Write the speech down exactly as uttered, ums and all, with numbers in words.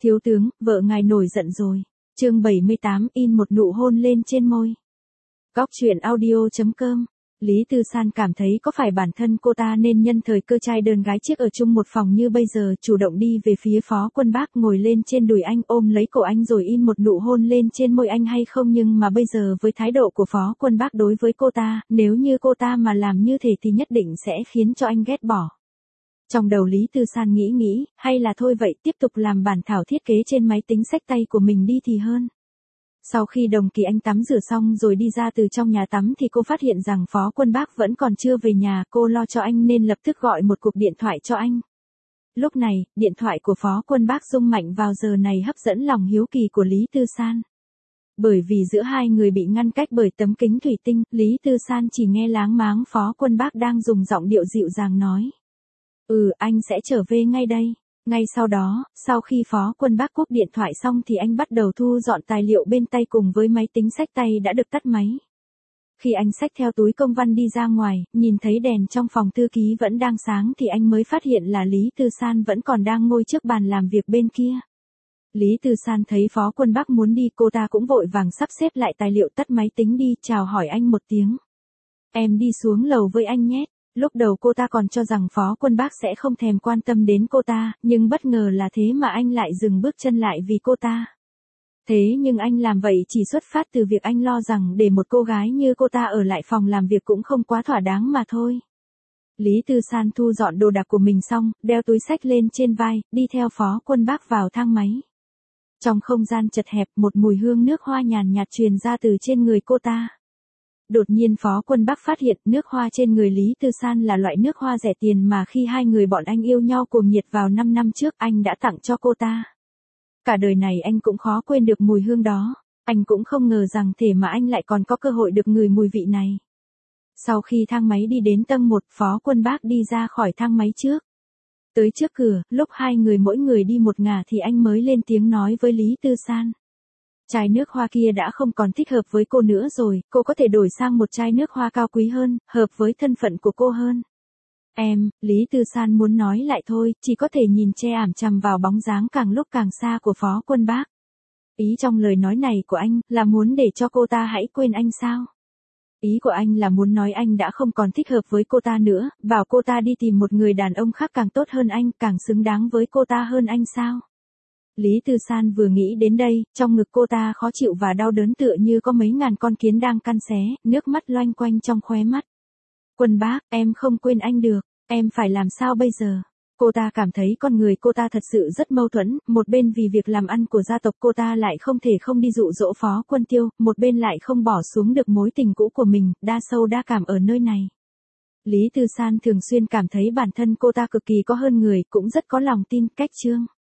Thiếu tướng, vợ ngài nổi giận rồi. Chương bảy mươi tám, in một nụ hôn lên trên môi. Góc truyện audio chấm com. Lý Tư San cảm thấy có phải bản thân cô ta nên nhân thời cơ trai đơn gái chiếc ở chung một phòng như bây giờ, chủ động đi về phía Phó Quân Bác, ngồi lên trên đùi anh, ôm lấy cổ anh rồi in một nụ hôn lên trên môi anh hay không. Nhưng mà bây giờ với thái độ của Phó Quân Bác đối với cô ta, nếu như cô ta mà làm như thế thì nhất định sẽ khiến cho anh ghét bỏ. Trong đầu Lý Tư San nghĩ nghĩ, hay là thôi vậy, tiếp tục làm bản thảo thiết kế trên máy tính xách tay của mình đi thì hơn. Sau khi Đồng Kỳ Anh tắm rửa xong rồi đi ra từ trong nhà tắm thì cô phát hiện rằng Phó Quân Bác vẫn còn chưa về nhà, cô lo cho anh nên lập tức gọi một cuộc điện thoại cho anh. Lúc này, điện thoại của Phó Quân Bác rung mạnh vào giờ này hấp dẫn lòng hiếu kỳ của Lý Tư San. Bởi vì giữa hai người bị ngăn cách bởi tấm kính thủy tinh, Lý Tư San chỉ nghe láng máng Phó Quân Bác đang dùng giọng điệu dịu dàng nói. Ừ, anh sẽ trở về ngay đây. Ngay sau đó, sau khi Phó Quân Bác cúp điện thoại xong thì anh bắt đầu thu dọn tài liệu bên tay cùng với máy tính xách tay đã được tắt máy. Khi anh xách theo túi công văn đi ra ngoài, nhìn thấy đèn trong phòng thư ký vẫn đang sáng thì anh mới phát hiện là Lý Tư San vẫn còn đang ngồi trước bàn làm việc bên kia. Lý Tư San thấy Phó Quân Bác muốn đi, cô ta cũng vội vàng sắp xếp lại tài liệu, tắt máy tính đi, chào hỏi anh một tiếng. Em đi xuống lầu với anh nhé. Lúc đầu cô ta còn cho rằng Phó Quân Bác sẽ không thèm quan tâm đến cô ta, nhưng bất ngờ là thế mà anh lại dừng bước chân lại vì cô ta. Thế nhưng anh làm vậy chỉ xuất phát từ việc anh lo rằng để một cô gái như cô ta ở lại phòng làm việc cũng không quá thỏa đáng mà thôi. Lý Tư San thu dọn đồ đạc của mình xong, đeo túi xách lên trên vai, đi theo Phó Quân Bác vào thang máy. Trong không gian chật hẹp, một mùi hương nước hoa nhàn nhạt truyền ra từ trên người cô ta. Đột nhiên Phó Quân Bác phát hiện nước hoa trên người Lý Tư San là loại nước hoa rẻ tiền mà khi hai người bọn anh yêu nhau cuồng nhiệt vào năm năm trước anh đã tặng cho cô ta. Cả đời này anh cũng khó quên được mùi hương đó, anh cũng không ngờ rằng thể mà anh lại còn có cơ hội được ngửi mùi vị này. Sau khi thang máy đi đến tầng một, Phó Quân Bác đi ra khỏi thang máy trước. Tới trước cửa, lúc hai người mỗi người đi một ngả thì anh mới lên tiếng nói với Lý Tư San. Chai nước hoa kia đã không còn thích hợp với cô nữa rồi, cô có thể đổi sang một chai nước hoa cao quý hơn, hợp với thân phận của cô hơn. Em, Lý Tư San muốn nói lại thôi, chỉ có thể nhìn che ảm chằm vào bóng dáng càng lúc càng xa của Phó Quân Bác. Ý trong lời nói này của anh, là muốn để cho cô ta hãy quên anh sao? Ý của anh là muốn nói anh đã không còn thích hợp với cô ta nữa, bảo cô ta đi tìm một người đàn ông khác càng tốt hơn anh, càng xứng đáng với cô ta hơn anh sao? Lý Tư San vừa nghĩ đến đây, trong ngực cô ta khó chịu và đau đớn tựa như có mấy ngàn con kiến đang căn xé, nước mắt loanh quanh trong khóe mắt. Quân Bác, em không quên anh được, em phải làm sao bây giờ? Cô ta cảm thấy con người cô ta thật sự rất mâu thuẫn, một bên vì việc làm ăn của gia tộc cô ta lại không thể không đi dụ dỗ Phó Quân Tiêu, một bên lại không bỏ xuống được mối tình cũ của mình, đa sâu đa cảm ở nơi này. Lý Tư San thường xuyên cảm thấy bản thân cô ta cực kỳ có hơn người, cũng rất có lòng tin, cách chương.